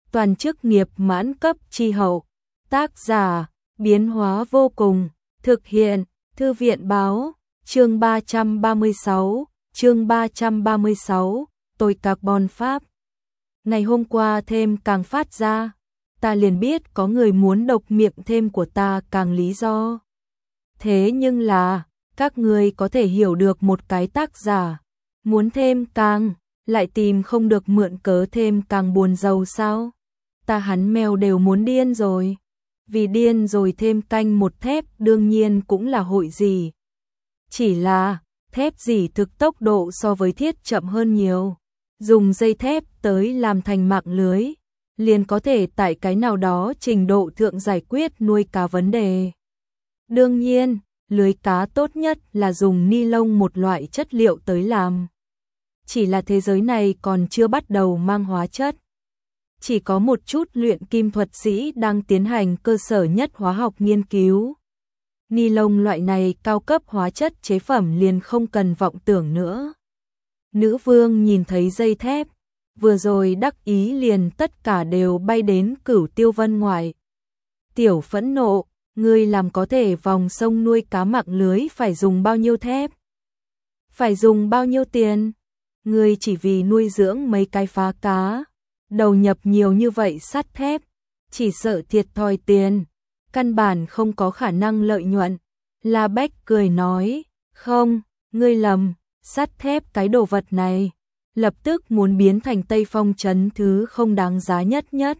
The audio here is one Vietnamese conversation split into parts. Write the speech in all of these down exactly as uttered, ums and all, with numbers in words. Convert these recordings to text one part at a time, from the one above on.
toàn chức nghiệp mãn cấp chi hậu. Tác giả, biến hóa vô cùng, thực hiện, Thư viện báo, chương ba trăm ba mươi sáu, chương ba trăm ba mươi sáu, tôi carbon Pháp. Ngày hôm qua thêm càng phát ra, ta liền biết có người muốn độc miệng thêm của ta càng lý do. Thế nhưng là, các người có thể hiểu được một cái tác giả, muốn thêm càng, lại tìm không được mượn cớ thêm càng buồn rầu sao? Ta hắn mèo đều muốn điên rồi. Vì điên rồi thêm canh một thép đương nhiên cũng là hội gì. Chỉ là, thép gì thực tốc độ so với thiết chậm hơn nhiều. Dùng dây thép tới làm thành mạng lưới, liền có thể tại cái nào đó trình độ thượng giải quyết nuôi cá vấn đề. Đương nhiên, lưới cá tốt nhất là dùng ni lông một loại chất liệu tới làm. Chỉ là thế giới này còn chưa bắt đầu mang hóa chất. Chỉ có một chút luyện kim thuật sĩ đang tiến hành cơ sở nhất hóa học nghiên cứu. Ni lông loại này cao cấp hóa chất chế phẩm liền không cần vọng tưởng nữa. Nữ vương nhìn thấy dây thép, vừa rồi đắc ý liền tất cả đều bay đến Cửu Tiêu Vân ngoài. Tiểu phẫn nộ, ngươi làm có thể vòng sông nuôi cá mạng lưới phải dùng bao nhiêu thép? Phải dùng bao nhiêu tiền? Ngươi chỉ vì nuôi dưỡng mấy cái phá cá, đầu nhập nhiều như vậy sắt thép, chỉ sợ thiệt thòi tiền, căn bản không có khả năng lợi nhuận. La Bách cười nói, không, ngươi lầm, sắt thép cái đồ vật này, lập tức muốn biến thành Tây Phong trấn thứ không đáng giá nhất nhất.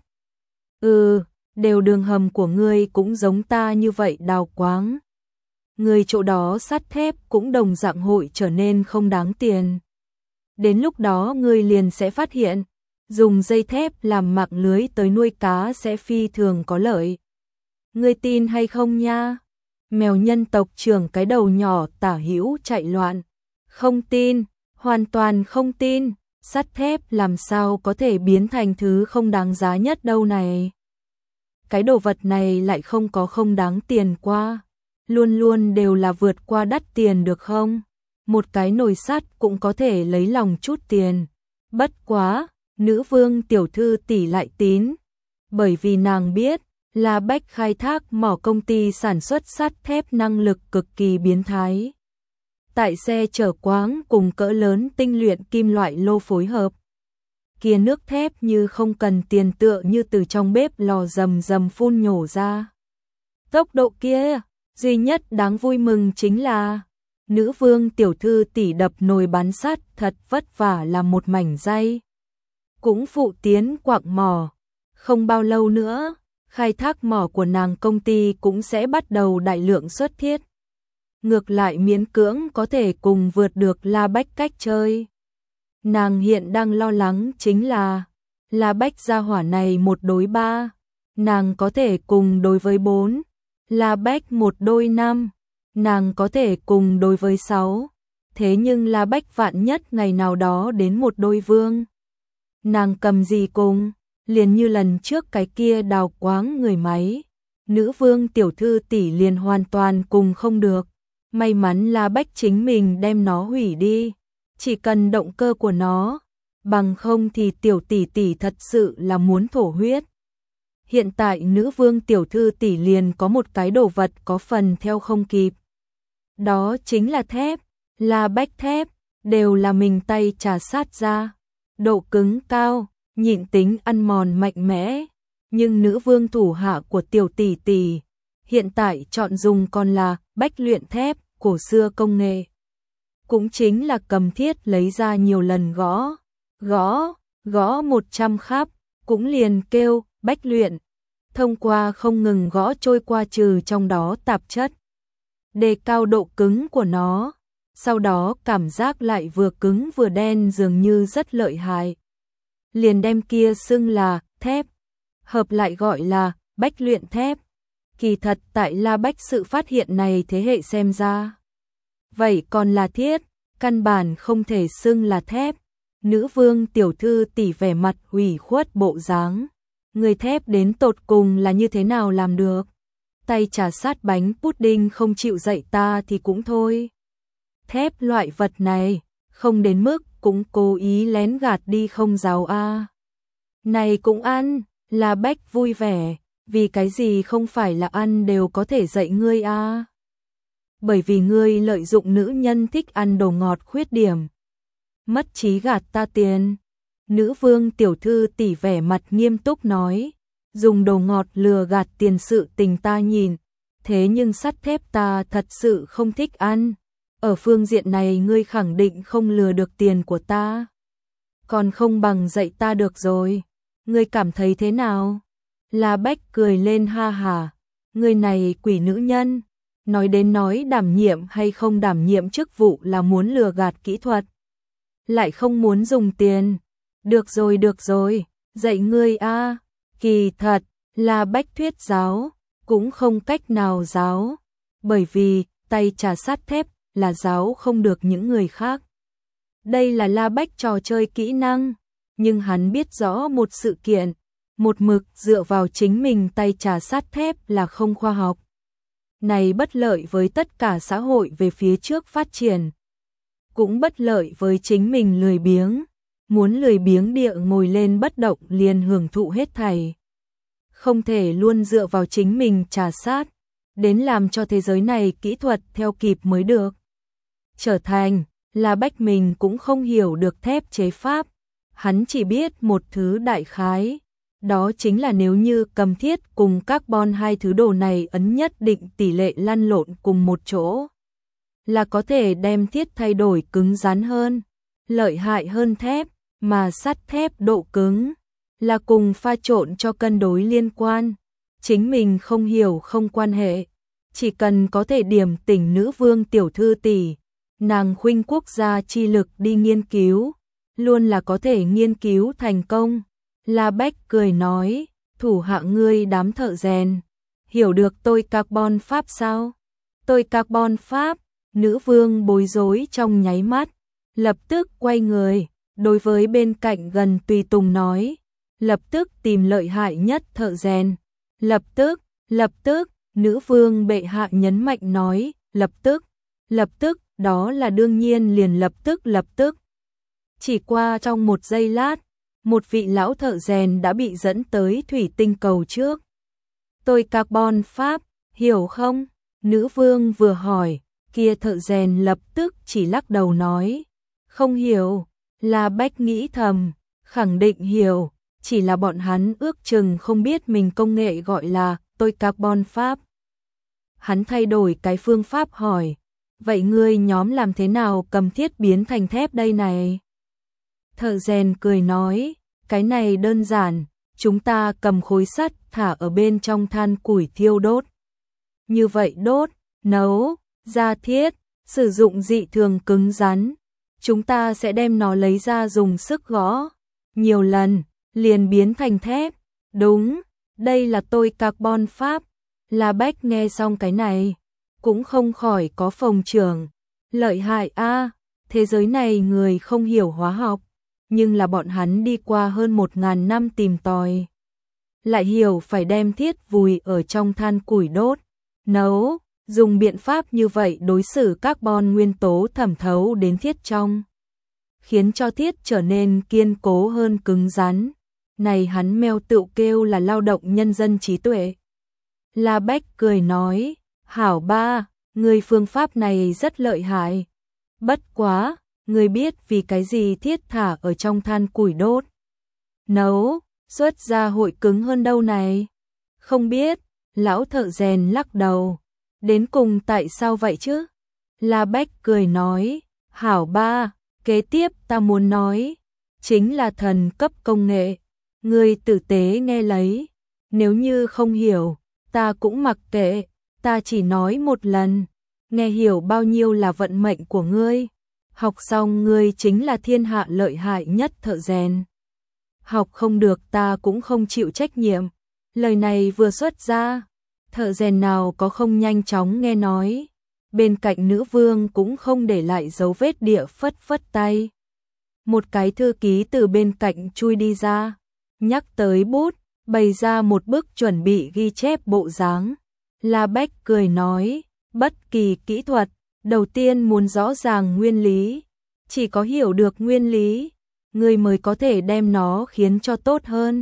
Ừ, đều đường hầm của ngươi cũng giống ta như vậy đào quáng. Ngươi chỗ đó sắt thép cũng đồng dạng hội trở nên không đáng tiền. Đến lúc đó ngươi liền sẽ phát hiện, dùng dây thép làm mạng lưới tới nuôi cá sẽ phi thường có lợi. Ngươi tin hay không nha? Mèo nhân tộc trưởng cái đầu nhỏ tả hữu chạy loạn. Không tin, hoàn toàn không tin, sắt thép làm sao có thể biến thành thứ không đáng giá nhất đâu này. Cái đồ vật này lại không có không đáng tiền qua, luôn luôn đều là vượt qua đắt tiền được không? Một cái nồi sắt cũng có thể lấy lòng chút tiền. Bất quá, nữ vương tiểu thư tỷ lại tín, bởi vì nàng biết, La Bách khai thác mỏ công ty sản xuất sắt thép năng lực cực kỳ biến thái. Tại xe chở quáng cùng cỡ lớn tinh luyện kim loại lô phối hợp. Kia nước thép như không cần tiền tựa như từ trong bếp lò rầm rầm phun nhổ ra. Tốc độ kia, duy nhất đáng vui mừng chính là nữ vương tiểu thư tỷ đập nồi bán sắt thật vất vả làm một mảnh dây. Cũng phụ tiến quặng mỏ. Không bao lâu nữa, khai thác mỏ của nàng công ty cũng sẽ bắt đầu đại lượng xuất thiết. Ngược lại miễn cưỡng có thể cùng vượt được La Bách cách chơi. Nàng hiện đang lo lắng chính là La Bách gia hỏa này một đối ba, nàng có thể cùng đối với bốn, La Bách một đôi năm, nàng có thể cùng đối với sáu. Thế nhưng La Bách vạn nhất ngày nào đó đến một đôi vương. Nàng cầm gì cùng, liền như lần trước cái kia đào quáng người máy. Nữ vương tiểu thư tỷ liền hoàn toàn cùng không được. May mắn La Bách chính mình đem nó hủy đi, chỉ cần động cơ của nó, bằng không thì tiểu tỷ tỷ thật sự là muốn thổ huyết. Hiện tại nữ vương tiểu thư tỷ liền có một cái đồ vật có phần theo không kịp. Đó chính là thép, La Bách thép, đều là mình tay trà sát ra. Độ cứng cao, nhịn tính ăn mòn mạnh mẽ, nhưng nữ vương thủ hạ của tiểu tỷ tỷ hiện tại chọn dùng còn là Bách luyện thép, cổ xưa công nghệ. Cũng chính là cầm thiết lấy ra nhiều lần gõ, gõ, gõ một trăm khắp, cũng liền kêu Bách luyện. Thông qua không ngừng gõ trôi qua trừ trong đó tạp chất, đề cao độ cứng của nó, sau đó cảm giác lại vừa cứng vừa đen dường như rất lợi hại. Liền đem kia xưng là thép, hợp lại gọi là Bách luyện thép. Kỳ thật tại La Bách sự phát hiện này thế hệ xem ra, vậy còn là thiết, căn bản không thể xưng là thép. Nữ vương tiểu thư tỷ vẻ mặt ủy khuất bộ dáng. Người thép đến tột cùng là như thế nào làm được? Tay trà sát bánh pudding không chịu dạy ta thì cũng thôi. Thép loại vật này, không đến mức cũng cố ý lén gạt đi không giáo a. Này cũng ăn, La Bách vui vẻ, vì cái gì không phải là ăn đều có thể dạy ngươi a? Bởi vì ngươi lợi dụng nữ nhân thích ăn đồ ngọt khuyết điểm. Mất trí gạt ta tiền. Nữ vương tiểu thư tỷ vẻ mặt nghiêm túc nói, dùng đồ ngọt lừa gạt tiền sự tình ta nhìn, thế nhưng sắt thép ta thật sự không thích ăn. Ở phương diện này ngươi khẳng định không lừa được tiền của ta. Còn không bằng dạy ta được rồi. Ngươi cảm thấy thế nào? La Bách cười lên ha hà. Ngươi này quỷ nữ nhân. Nói đến nói đảm nhiệm hay không đảm nhiệm chức vụ là muốn lừa gạt kỹ thuật. Lại không muốn dùng tiền. Được rồi được rồi, dạy ngươi a. Kỳ thật, La Bách thuyết giáo, cũng không cách nào giáo. Bởi vì, tay trà sắt thép là giáo không được những người khác. Đây là La Bách trò chơi kỹ năng, nhưng hắn biết rõ một sự kiện, một mực dựa vào chính mình tay trà sắt thép là không khoa học. Này bất lợi với tất cả xã hội về phía trước phát triển, cũng bất lợi với chính mình lười biếng, muốn lười biếng địa ngồi lên bất động liền hưởng thụ hết thảy. Không thể luôn dựa vào chính mình trà sát, đến làm cho thế giới này kỹ thuật theo kịp mới được. Trở thành, La Bách mình cũng không hiểu được thép chế pháp, hắn chỉ biết một thứ đại khái, đó chính là nếu như cầm thiết cùng carbon hai thứ đồ này ấn nhất định tỷ lệ lăn lộn cùng một chỗ, là có thể đem thiết thay đổi cứng rắn hơn, lợi hại hơn thép, mà sắt thép độ cứng là cùng pha trộn cho cân đối liên quan, chính mình không hiểu không quan hệ, chỉ cần có thể điểm tỉnh nữ vương tiểu thư tỷ, nàng khuynh quốc gia chi lực đi nghiên cứu, luôn là có thể nghiên cứu thành công. La Bách cười nói, thủ hạ ngươi đám thợ rèn, hiểu được tôi carbon pháp sao? Tôi carbon pháp, nữ vương bối rối trong nháy mắt, lập tức quay người, đối với bên cạnh gần tùy tùng nói, lập tức tìm lợi hại nhất thợ rèn, lập tức, lập tức, nữ vương bệ hạ nhấn mạnh nói, lập tức, lập tức, đó là đương nhiên liền lập tức lập tức. Chỉ qua trong một giây lát, một vị lão thợ rèn đã bị dẫn tới thủy tinh cầu trước. Tôi carbon pháp, hiểu không? Nữ vương vừa hỏi, kia thợ rèn lập tức chỉ lắc đầu nói, không hiểu. La Bách nghĩ thầm, khẳng định hiểu, chỉ là bọn hắn ước chừng không biết mình công nghệ gọi là tôi carbon pháp. Hắn thay đổi cái phương pháp hỏi, vậy ngươi nhóm làm thế nào cầm thiết biến thành thép đây này? Thợ rèn cười nói, cái này đơn giản, chúng ta cầm khối sắt thả ở bên trong than củi thiêu đốt. Như vậy đốt, nấu, ra thiết, sử dụng dị thường cứng rắn. Chúng ta sẽ đem nó lấy ra dùng sức gõ, nhiều lần, liền biến thành thép. Đúng, đây là tôi carbon pháp. La Bách nghe xong cái này, cũng không khỏi có phồng trưởng. Lợi hại a, thế giới này người không hiểu hóa học, nhưng là bọn hắn đi qua hơn một ngàn năm tìm tòi. Lại hiểu phải đem thiết vùi ở trong than củi đốt, nấu, dùng biện pháp như vậy đối xử carbon nguyên tố thẩm thấu đến thiết trong, khiến cho thiết trở nên kiên cố hơn cứng rắn. Này hắn meo tựu kêu là lao động nhân dân trí tuệ. La Bách cười nói, hảo ba, người phương pháp này rất lợi hại. Bất quá, người biết vì cái gì thiết thả ở trong than củi đốt, nấu, xuất ra hội cứng hơn đâu này? Không biết, lão thợ rèn lắc đầu. Đến cùng tại sao vậy chứ? La Bách cười nói, hảo ba, kế tiếp ta muốn nói, chính là thần cấp công nghệ. Ngươi tử tế nghe lấy, nếu như không hiểu, ta cũng mặc kệ, ta chỉ nói một lần, nghe hiểu bao nhiêu là vận mệnh của ngươi. Học xong ngươi chính là thiên hạ lợi hại nhất thợ rèn. Học không được ta cũng không chịu trách nhiệm. Lời này vừa xuất ra, thợ rèn nào có không nhanh chóng nghe nói. Bên cạnh nữ vương cũng không để lại dấu vết địa phất phất tay. Một cái thư ký từ bên cạnh chui đi ra, nhắc tới bút, bày ra một bức chuẩn bị ghi chép bộ dáng. La Bách cười nói, bất kỳ kỹ thuật, đầu tiên muốn rõ ràng nguyên lý. Chỉ có hiểu được nguyên lý, người mới có thể đem nó khiến cho tốt hơn.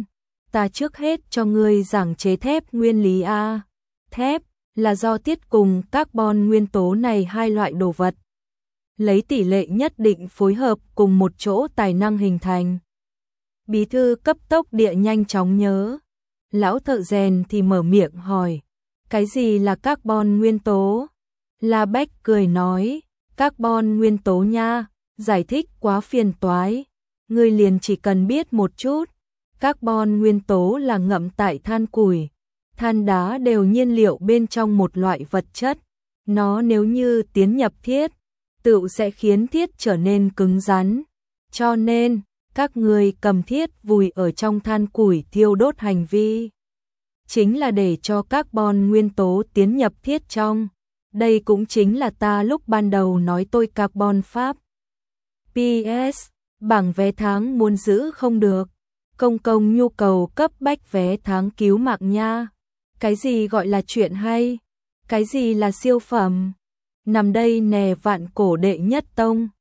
ta trước hết cho ngươi giảng chế thép nguyên lý a. Thép là do tiết cùng carbon nguyên tố này hai loại đồ vật lấy tỷ lệ nhất định phối hợp cùng một chỗ tài năng hình thành. Bí thư cấp tốc địa nhanh chóng nhớ. Lão thợ rèn thì mở miệng hỏi, cái gì là carbon nguyên tố? La Bách cười nói, carbon nguyên tố nha, giải thích quá phiền toái. Ngươi liền chỉ cần biết một chút, carbon nguyên tố là ngậm tại than củi, than đá đều nhiên liệu bên trong một loại vật chất. Nó nếu như tiến nhập thiết, tự sẽ khiến thiết trở nên cứng rắn. Cho nên, các ngươi cầm thiết vùi ở trong than củi thiêu đốt hành vi chính là để cho carbon nguyên tố tiến nhập thiết trong. Đây cũng chính là ta lúc ban đầu nói tôi carbon pháp. pê ét. Bảng vé tháng muốn giữ không được. Công công nhu cầu cấp bách vé tháng cứu mạng nha. Cái gì gọi là chuyện hay? Cái gì là siêu phẩm? Nằm đây nè vạn cổ đệ nhất tông.